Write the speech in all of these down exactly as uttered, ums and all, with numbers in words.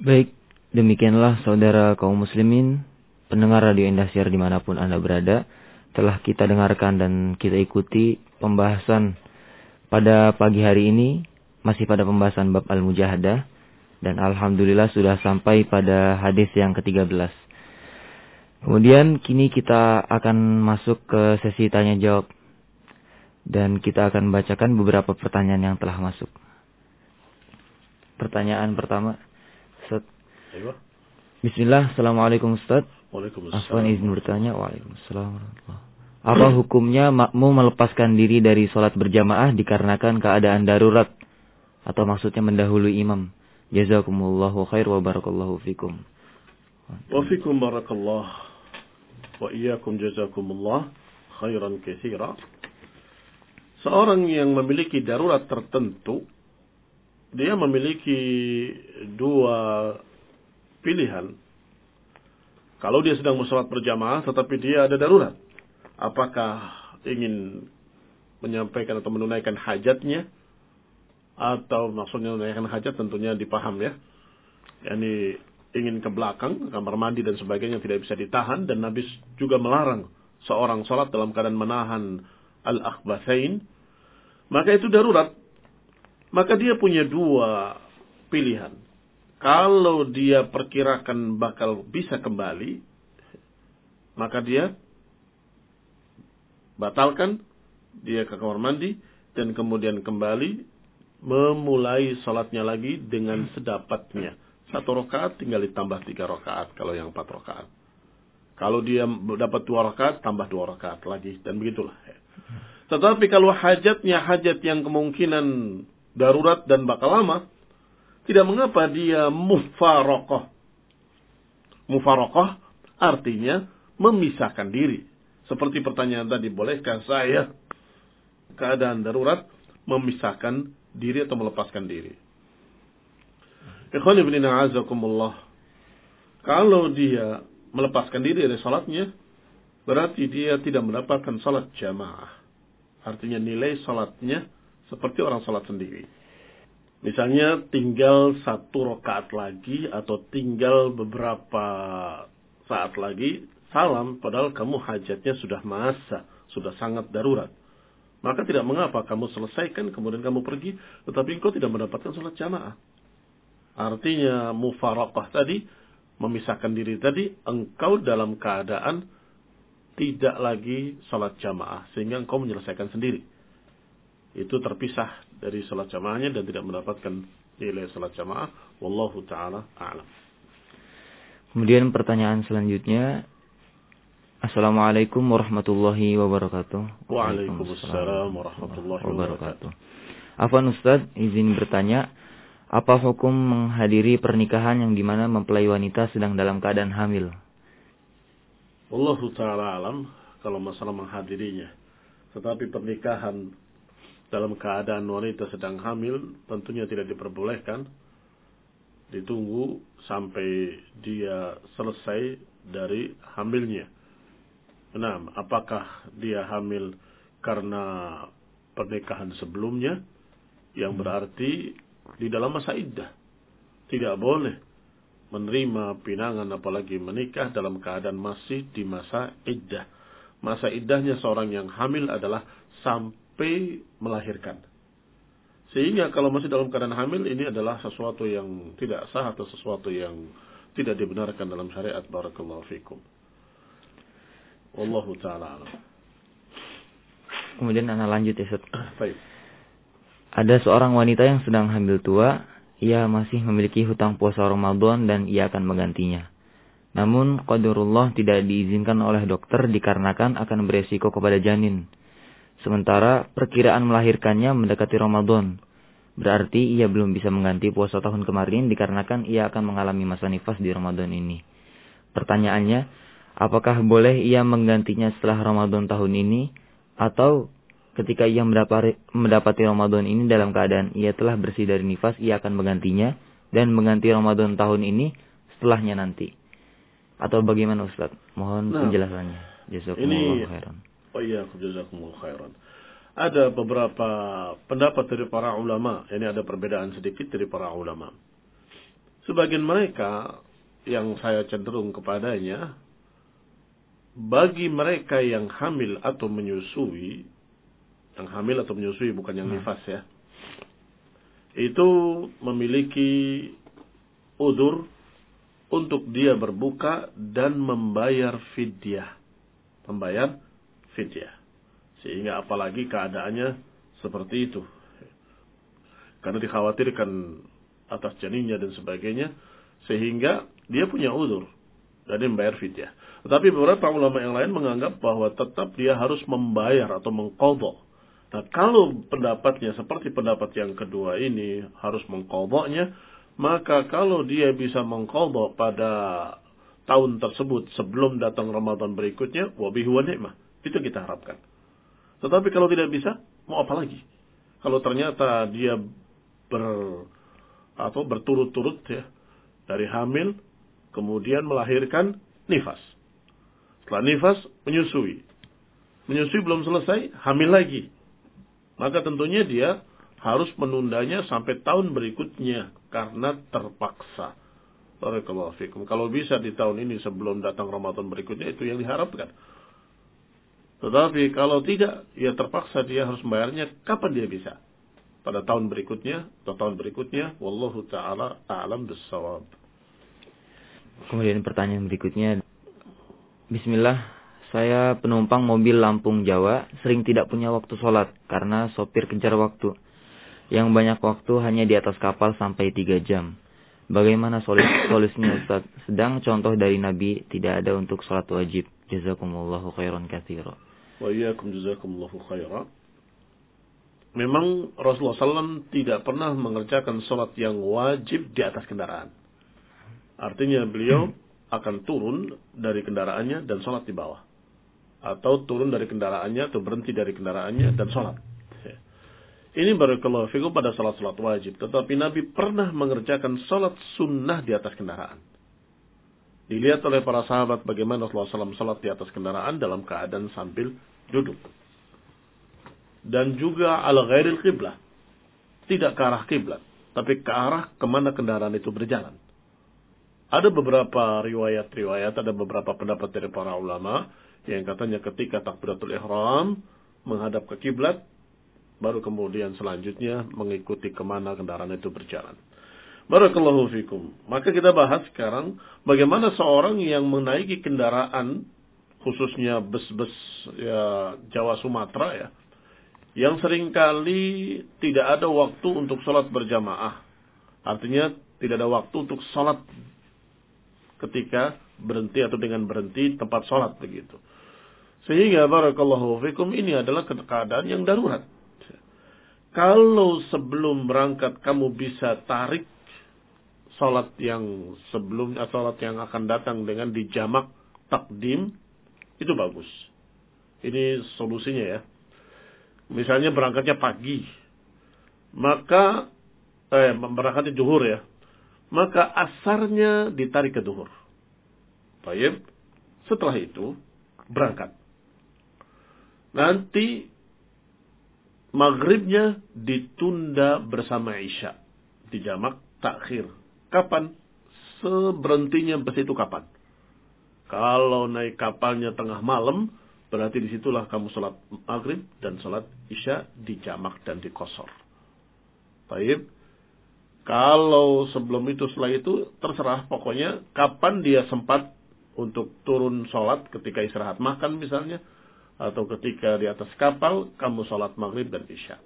Baik, demikianlah saudara kaum muslimin, pendengar Radio Indosiar dimanapun Anda berada, telah kita dengarkan dan kita ikuti pembahasan pada pagi hari ini, masih pada pembahasan bab Al-Mujahadah, dan Alhamdulillah sudah sampai pada hadis yang ketiga belas. Kemudian kini kita akan masuk ke sesi tanya jawab, dan kita akan bacakan beberapa pertanyaan yang telah masuk. Pertanyaan pertama, Ustaz. Bismillah, Assalamualaikum Ustaz. Waalaikumsalam. Afwan izin bertanya. Waalaikumsalam. Apa hukumnya makmum melepaskan diri dari sholat berjamaah dikarenakan keadaan darurat, atau maksudnya mendahului imam? Jazakumullahu khair wa barakallahu fikum. Wa fikum barakallah wa iyyakum jazakumullah khairan katsira. Seorang yang memiliki darurat tertentu, dia memiliki dua pilihan. Kalau dia sedang bersolat berjamaah tetapi dia ada darurat, apakah ingin menyampaikan atau menunaikan hajatnya, atau maksudnya menunaikan hajat tentunya dipaham ya, yakni ingin ke belakang, kamar mandi dan sebagainya tidak bisa ditahan, dan Nabi juga melarang seorang solat dalam keadaan menahan al-akhbathain, maka itu darurat. Maka dia punya dua pilihan. Kalau dia perkirakan bakal bisa kembali, maka dia batalkan, dia ke kamar mandi, dan kemudian kembali, memulai salatnya lagi dengan sedapatnya. Satu rakaat tinggal ditambah tiga rakaat kalau yang empat rakaat. Kalau dia dapat dua rakaat, tambah dua rakaat lagi, dan begitulah. Tetapi kalau hajatnya hajat yang kemungkinan darurat dan bakal lama, tidak mengapa dia mufaraqah. Mufaraqah artinya memisahkan diri. Seperti pertanyaan tadi, bolehkah saya keadaan darurat memisahkan diri atau melepaskan diri? Ikhwan ibn a'azakumullah, kalau dia melepaskan diri dari salatnya, berarti dia tidak mendapatkan salat jamaah. Artinya nilai salatnya seperti orang salat sendiri. Misalnya tinggal satu rakaat lagi atau tinggal beberapa saat lagi salam, padahal kamu hajatnya sudah masa, sudah sangat darurat. Maka tidak mengapa kamu selesaikan kemudian kamu pergi, tetapi engkau tidak mendapatkan salat jamaah. Artinya mufaraqah tadi, memisahkan diri tadi, engkau dalam keadaan tidak lagi salat jamaah, sehingga engkau menyelesaikan sendiri. Itu terpisah dari salat jamaahnya dan tidak mendapatkan nilai salat jamaah. Wallahu ta'ala a'lam. Kemudian pertanyaan selanjutnya, Assalamualaikum warahmatullahi wabarakatuh. Waalaikumsalam warahmatullahi wabarakatuh. Afwan Ustaz, izin bertanya, apa hukum menghadiri pernikahan yang dimana mempelai wanita sedang dalam keadaan hamil? Wallahu ta'ala alam kalau masalah menghadirinya. Tetapi pernikahan dalam keadaan wanita sedang hamil tentunya tidak diperbolehkan. Ditunggu sampai dia selesai dari hamilnya. Nah, apakah dia hamil karena pernikahan sebelumnya, yang berarti di dalam masa iddah tidak boleh menerima pinangan apalagi menikah dalam keadaan masih di masa iddah. Masa iddahnya seorang yang hamil adalah sampai melahirkan. Sehingga kalau masih dalam keadaan hamil, ini adalah sesuatu yang tidak sah atau sesuatu yang tidak dibenarkan dalam syariat. Barakallahu fikum. Wallahu ta'ala alam. Kemudian anak lanjut ya Ustaz. Baik. Ada seorang wanita yang sedang hamil tua, ia masih memiliki hutang puasa Ramadan dan ia akan menggantinya. Namun qadarullah tidak diizinkan oleh dokter dikarenakan akan beresiko kepada janin. Sementara perkiraan melahirkannya mendekati Ramadan. Berarti ia belum bisa mengganti puasa tahun kemarin dikarenakan ia akan mengalami masa nifas di Ramadan ini. Pertanyaannya, apakah boleh ia menggantinya setelah Ramadan tahun ini, atau ketika ia mendapati, mendapati Ramadan ini dalam keadaan ia telah bersih dari nifas, ia akan menggantinya dan mengganti Ramadan tahun ini setelahnya nanti? Atau bagaimana Ustaz? Mohon nah, penjelasannya. Jazakumullahu khairan. Oh iya, jazakumullahu khairan. Ada beberapa pendapat dari para ulama. Ini ada perbedaan sedikit dari para ulama. Sebagian mereka yang saya cenderung kepadanya, bagi mereka yang hamil atau menyusui, yang hamil atau menyusui bukan yang nifas ya, itu memiliki udzur untuk dia berbuka dan membayar fidyah. Membayar fidyah. Sehingga apalagi keadaannya seperti itu. Karena dikhawatirkan atas janinnya dan sebagainya, sehingga dia punya udzur dan dia membayar fidyah. Tetapi beberapa ulama yang lain menganggap bahwa tetap dia harus membayar atau mengqadha. Nah, kalau pendapatnya seperti pendapat yang kedua ini harus mengqadhanya, maka kalau dia bisa mengqadha pada tahun tersebut sebelum datang Ramadan berikutnya, wa bihi wa ni'mah. Itu kita harapkan. Tetapi kalau tidak bisa, mau apa lagi? Kalau ternyata dia ber atau berturut-turut ya, dari hamil kemudian melahirkan nifas. Setelah nifas menyusui. Menyusui belum selesai, hamil lagi. Maka tentunya dia harus menundanya sampai tahun berikutnya karena terpaksa. Barakallahu fikum. Kalau bisa di tahun ini sebelum datang Ramadan berikutnya, itu yang diharapkan. Tetapi kalau tidak, ya terpaksa dia harus membayarnya kapan dia bisa. Pada tahun berikutnya atau tahun berikutnya, wallahu taala a'lam bis-shawab. Kemudian pertanyaan berikutnya, Bismillah, saya penumpang mobil Lampung Jawa, sering tidak punya waktu sholat karena sopir kejar waktu. Yang banyak waktu hanya di atas kapal sampai tiga jam. Bagaimana solusinya Ustaz? Sedang contoh dari Nabi tidak ada untuk sholat wajib. Jazakumullahu khairan katsira. Wa iyyakum jazakumullahu khairan. Memang Rasulullah shallallahu alaihi wasallam tidak pernah mengerjakan sholat yang wajib di atas kendaraan. Artinya beliau akan turun dari kendaraannya dan sholat di bawah. Atau turun dari kendaraannya atau berhenti dari kendaraannya dan sholat. Ini barakallahu fikum pada sholat-sholat wajib. Tetapi Nabi pernah mengerjakan sholat sunnah di atas kendaraan. Dilihat oleh para sahabat bagaimana Rasulullah shallallahu alaihi wasallam sholat di atas kendaraan dalam keadaan sambil duduk. Dan juga ala ghairil qiblah. Tidak ke arah kiblat, tapi ke arah kemana kendaraan itu berjalan. Ada beberapa riwayat-riwayat, ada beberapa pendapat dari para ulama yang katanya ketika takbiratul ihram menghadap ke kiblat, baru kemudian selanjutnya mengikuti kemana kendaraan itu berjalan. Barakallahu fikum. Maka kita bahas sekarang bagaimana seorang yang menaiki kendaraan, khususnya bus-bus ya, Jawa Sumatera ya, yang seringkali tidak ada waktu untuk sholat berjamaah. Artinya tidak ada waktu untuk sholat ketika berhenti atau dengan berhenti tempat sholat begitu. Sehingga barakallahu fikum ini adalah keadaan yang darurat. Kalau sebelum berangkat kamu bisa tarik sholat yang sebelumnya, sholat yang akan datang dengan dijamak takdim, itu bagus. Ini solusinya ya. Misalnya berangkatnya pagi, maka eh, berangkatnya zuhur ya, maka asarnya ditarik ke zuhur. Baik, setelah itu berangkat. Nanti maghribnya ditunda bersama isya, dijamak takhir. Kapan? Seberhentinya bus itu kapan? Kalau naik kapalnya tengah malam, berarti disitulah kamu sholat maghrib dan sholat isya dijamak dan dikosor. Baik. Kalau sebelum itu, setelah itu, terserah. Pokoknya kapan dia sempat untuk turun sholat ketika istirahat makan misalnya. Atau ketika di atas kapal, kamu sholat maghrib dan isya.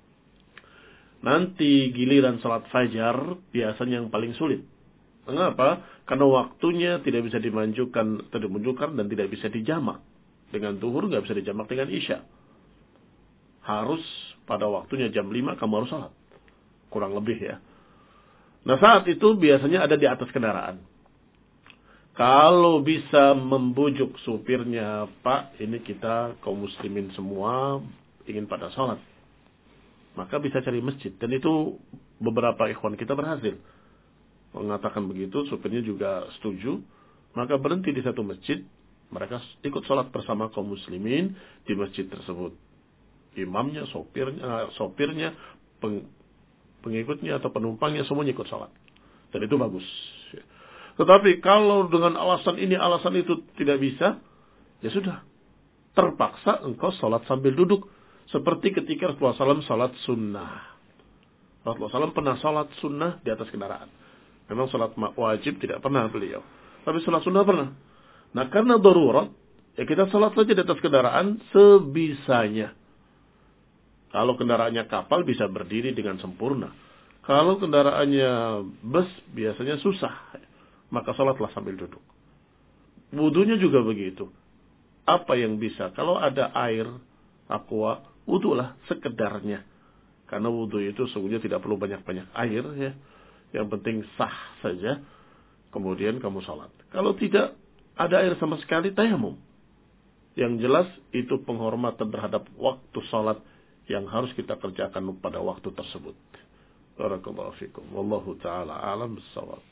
Nanti giliran sholat fajar biasanya yang paling sulit. Mengapa? Karena waktunya tidak bisa dimanjukan, tidak dimunculkan dan tidak bisa dijamak. Dengan zuhur nggak bisa dijamak dengan isya. Harus pada waktunya jam lima kamu harus sholat. Kurang lebih ya. Nah saat itu biasanya ada di atas kendaraan. Kalau bisa membujuk supirnya, Pak, ini kita kaum muslimin semua ingin pada sholat. Maka bisa cari masjid. Dan itu beberapa ikhwan kita berhasil. Mengatakan begitu, supirnya juga setuju. Maka berhenti di satu masjid. Mereka ikut sholat bersama kaum muslimin di masjid tersebut. Imamnya, sopirnya, sopirnya peng, pengikutnya atau penumpangnya semuanya ikut sholat. Dan itu bagus. Tetapi kalau dengan alasan ini, alasan itu tidak bisa, ya sudah. Terpaksa engkau salat sambil duduk. Seperti ketika Rasulullah shallallahu alaihi wasallam salat sunnah. Rasulullah shallallahu alaihi wasallam pernah salat sunnah di atas kendaraan. Memang salat wajib tidak pernah beliau. Tapi salat sunnah pernah. Nah karena darurat, ya kita salat saja di atas kendaraan sebisanya. Kalau kendaraannya kapal bisa berdiri dengan sempurna. Kalau kendaraannya bus biasanya susah. Maka salatlah sambil duduk. Wudunya juga begitu. Apa yang bisa? Kalau ada air, aqua, wudulah sekedarnya. Karena wudu itu sungguhnya tidak perlu banyak-banyak air ya. Yang penting sah saja. Kemudian kamu salat. Kalau tidak ada air sama sekali, tayamum. Yang jelas itu penghormatan terhadap waktu salat yang harus kita kerjakan pada waktu tersebut. Barakallahu fikum. Wallahu ta'ala alam bissawab.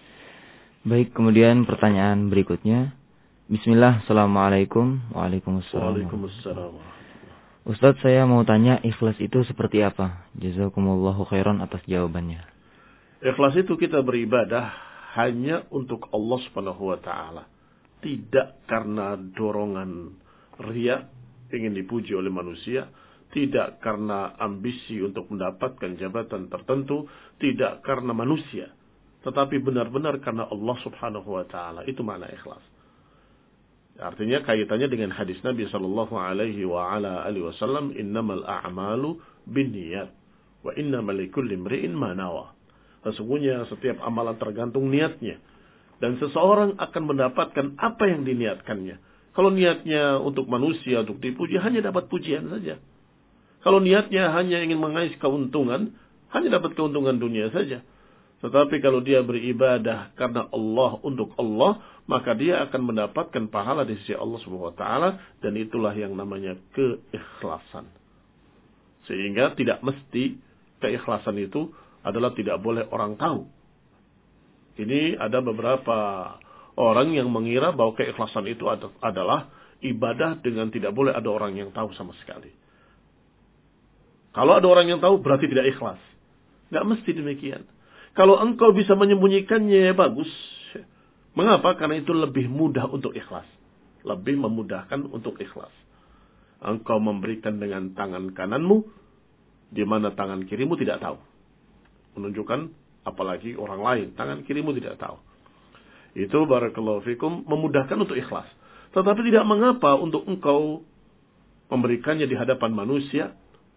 Baik, kemudian pertanyaan berikutnya. Bismillah, Assalamualaikum. Waalaikumsalam. Waalaikumsalam. Ustadz, saya mau tanya, ikhlas itu seperti apa? Jazakumullahu khairan atas jawabannya. Ikhlas itu kita beribadah hanya untuk Allah Subhanahu wa taala. Tidak karena dorongan riya, ingin dipuji oleh manusia, tidak karena ambisi untuk mendapatkan jabatan tertentu, tidak karena manusia, tetapi benar-benar karena Allah Subhanahu wa taala. Itu makna ikhlas. Artinya kaitannya dengan hadis Nabi sallallahu alaihi wa ala alihi wasallam, innamal a'malu binniyat wa innamal likulli imri'in ma nawa. Sesungguhnya setiap amalan tergantung niatnya, dan seseorang akan mendapatkan apa yang diniatkannya. Kalau niatnya untuk manusia, untuk dipuji, hanya dapat pujian saja. Kalau niatnya hanya ingin mengais keuntungan, hanya dapat keuntungan dunia saja. Tetapi kalau dia beribadah karena Allah, untuk Allah, maka dia akan mendapatkan pahala di sisi Allah Subhanahu wa taala, dan itulah yang namanya keikhlasan. Sehingga tidak mesti keikhlasan itu adalah tidak boleh orang tahu. Ini ada beberapa orang yang mengira bahwa keikhlasan itu adalah ibadah dengan tidak boleh ada orang yang tahu sama sekali. Kalau ada orang yang tahu berarti tidak ikhlas. Nggak mesti demikian. Kalau engkau bisa menyembunyikannya, bagus. Mengapa? Karena itu lebih mudah untuk ikhlas. Lebih memudahkan untuk ikhlas. Engkau memberikan dengan tangan kananmu, di mana tangan kirimu tidak tahu. Menunjukkan apalagi orang lain, tangan kirimu tidak tahu. Itu barakallahu fikum memudahkan untuk ikhlas. Tetapi tidak mengapa untuk engkau memberikannya di hadapan manusia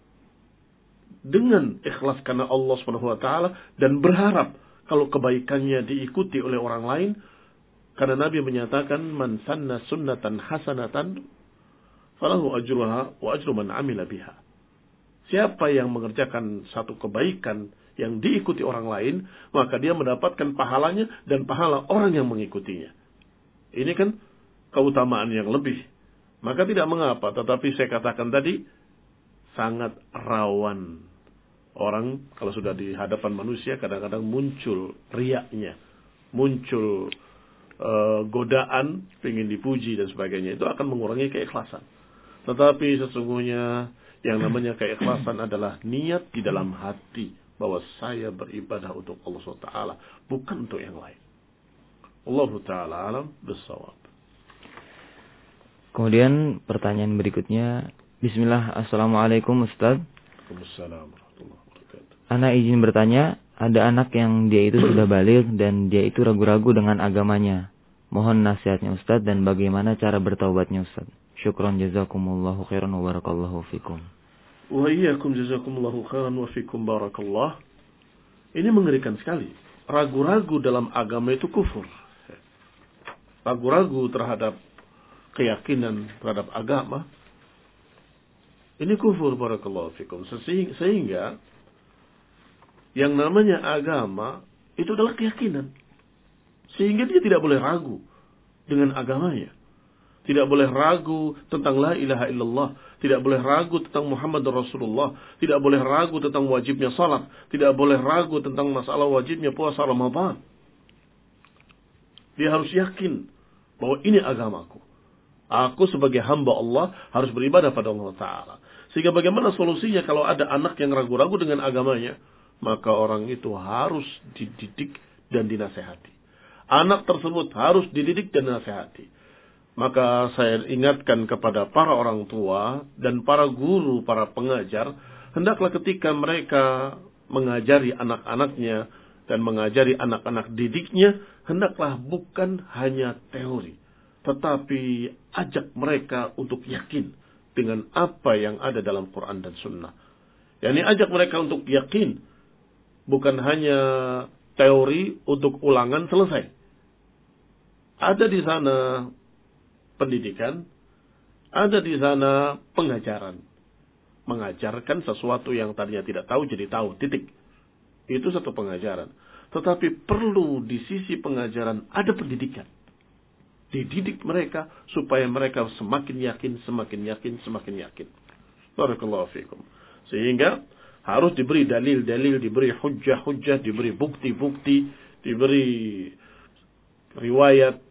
dengan ikhlas karena Allah Subhanahu wa taala, dan berharap kalau kebaikannya diikuti oleh orang lain. Karena Nabi menyatakan, man sanna sunnatan hasanatan falahu ajruha wa ajru man amila biha. Siapa yang mengerjakan satu kebaikan yang diikuti orang lain, maka dia mendapatkan pahalanya dan pahala orang yang mengikutinya. Ini kan keutamaan yang lebih. Maka tidak mengapa, tetapi saya katakan tadi, sangat rawan. Orang kalau sudah di hadapan manusia kadang-kadang muncul riaknya, muncul uh, godaan, ingin dipuji dan sebagainya. Itu akan mengurangi keikhlasan. Tetapi sesungguhnya yang namanya keikhlasan adalah niat di dalam hati, bahwa saya beribadah untuk Allah subhanahu wa taala, bukan untuk yang lain. Allah Ta'ala alam bissawab. Kemudian pertanyaan berikutnya, Bismillah, Assalamualaikum Ustaz. Waalaikumsalam warahmatullahi wabarakatuh. Ana izin bertanya, ada anak yang dia itu sudah balik dan dia itu ragu-ragu dengan agamanya. Mohon nasihatnya Ustaz dan bagaimana cara bertaubatnya Ustaz. Syukran jazakumullahu khairan wa barakallahu fikum. Wa iyyakum jazakumullahu khairan wa fikum barakallah. Ini mengerikan sekali. Ragu-ragu dalam agama itu kufur. Ragu-ragu terhadap keyakinan terhadap agama, ini kufur barakallahu fikum. Sehingga yang namanya agama itu adalah keyakinan. Sehingga dia tidak boleh ragu dengan agamanya. Tidak boleh ragu tentang la ilaha illallah. Tidak boleh ragu tentang Muhammad Rasulullah. Tidak boleh ragu tentang wajibnya salat. Tidak boleh ragu tentang masalah wajibnya puasa Ramadan. Dia harus yakin bahwa ini agamaku. Aku sebagai hamba Allah harus beribadah pada Allah Ta'ala. Sehingga bagaimana solusinya kalau ada anak yang ragu-ragu dengan agamanya? Maka orang itu harus dididik, dan dinasehati. Anak tersebut harus dididik dan dinasehati. Maka saya ingatkan kepada para orang tua dan para guru, para pengajar, hendaklah ketika mereka mengajari anak-anaknya dan mengajari anak-anak didiknya, hendaklah bukan hanya teori, tetapi ajak mereka untuk yakin dengan apa yang ada dalam Quran dan Sunnah. Yani ajak mereka untuk yakin, bukan hanya teori untuk ulangan selesai. Ada di sana pendidikan, ada di sana pengajaran. Mengajarkan sesuatu yang tadinya tidak tahu jadi tahu, titik. Itu satu pengajaran. Tetapi perlu di sisi pengajaran ada pendidikan. Dididik mereka supaya mereka semakin yakin, semakin yakin, semakin yakin. Barakallahu fikum. Sehingga harus diberi dalil-dalil, diberi hujjah-hujjah, diberi bukti-bukti, diberi riwayat,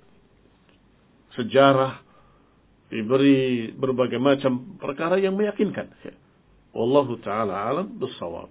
sejarah, diberi berbagai macam perkara yang meyakinkan. Wallahu ta'ala alam bissawab.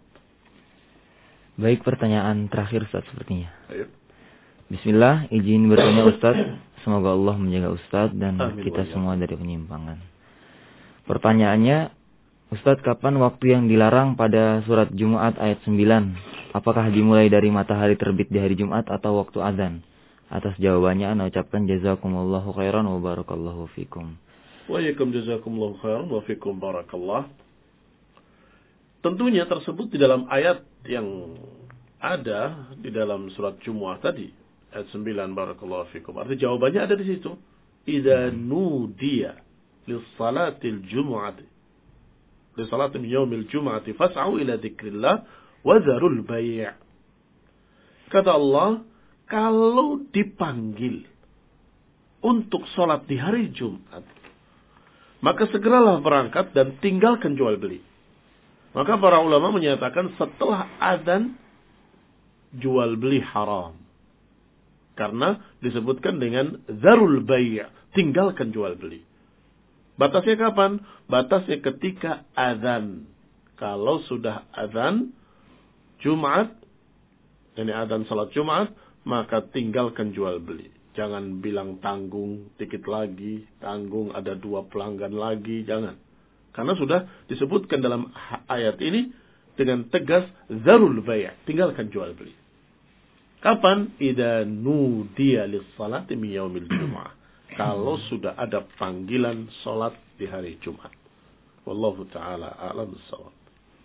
Baik, pertanyaan terakhir Ustaz sepertinya. Ayo. Bismillah, izin bertanya Ustaz. Semoga Allah menjaga Ustaz dan Amin, kita wajah. semua dari penyimpangan. Pertanyaannya, Ustaz, kapan waktu yang dilarang pada surat Jumat ayat sembilan? Apakah dimulai dari matahari terbit di hari Jumat atau waktu azan? Atas jawabannya ana ucapkan jazakumullahu khairan wa barakallahu fikum. Wa yakum jazakumullahu khairan wa fikum barakallah. Tentunya tersebut di dalam ayat yang ada di dalam surat Jumu'ah tadi, ayat sembilan, barakallahu fikum. Artinya jawabannya ada di situ. Idza nudiya lis-salatil jumu'ati li salati yaumil jumu'ati fas'au ila dzikrillah wa dzarul bai'. Kata Allah, kalau dipanggil untuk salat di hari Jumat, maka segeralah berangkat dan tinggalkan jual beli. Maka para ulama menyatakan setelah azan jual beli haram. Karena disebutkan dengan zarul bai', tinggalkan jual beli. Batasnya kapan? Batasnya ketika azan. Kalau sudah azan Jumat, ini azan salat Jumat, maka tinggalkan jual beli. Jangan bilang tanggung dikit lagi, tanggung ada dua pelanggan lagi, jangan. Karena sudah disebutkan dalam ayat ini dengan tegas zarul bai', tinggalkan jual beli. Kapan? Idza nudiya lis-salati min yaumil jumu'ah. Kalau sudah ada panggilan salat di hari Jumat. Wallahu taala a'lam bissawab.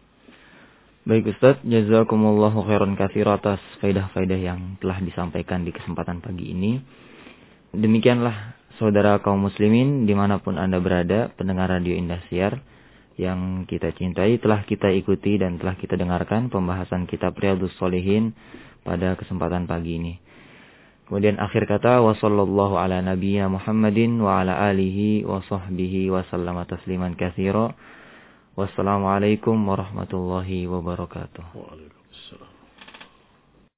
Baik Ustaz, jazakumullahu khairan katsiran atas faidah-faidah yang telah disampaikan di kesempatan pagi ini. Demikianlah saudara kaum muslimin dimanapun Anda berada, pendengar Radio Indosiar yang kita cintai, telah kita ikuti dan telah kita dengarkan pembahasan kitab Riyadhus Shalihin pada kesempatan pagi ini. Kemudian akhir kata, wa sallallahu ala nabiyyina Muhammadin wa ala alihi wa sahbihi wa sallama tasliman katsira. Wassalamualaikum warahmatullahi wabarakatuh. Waalaikumsalam.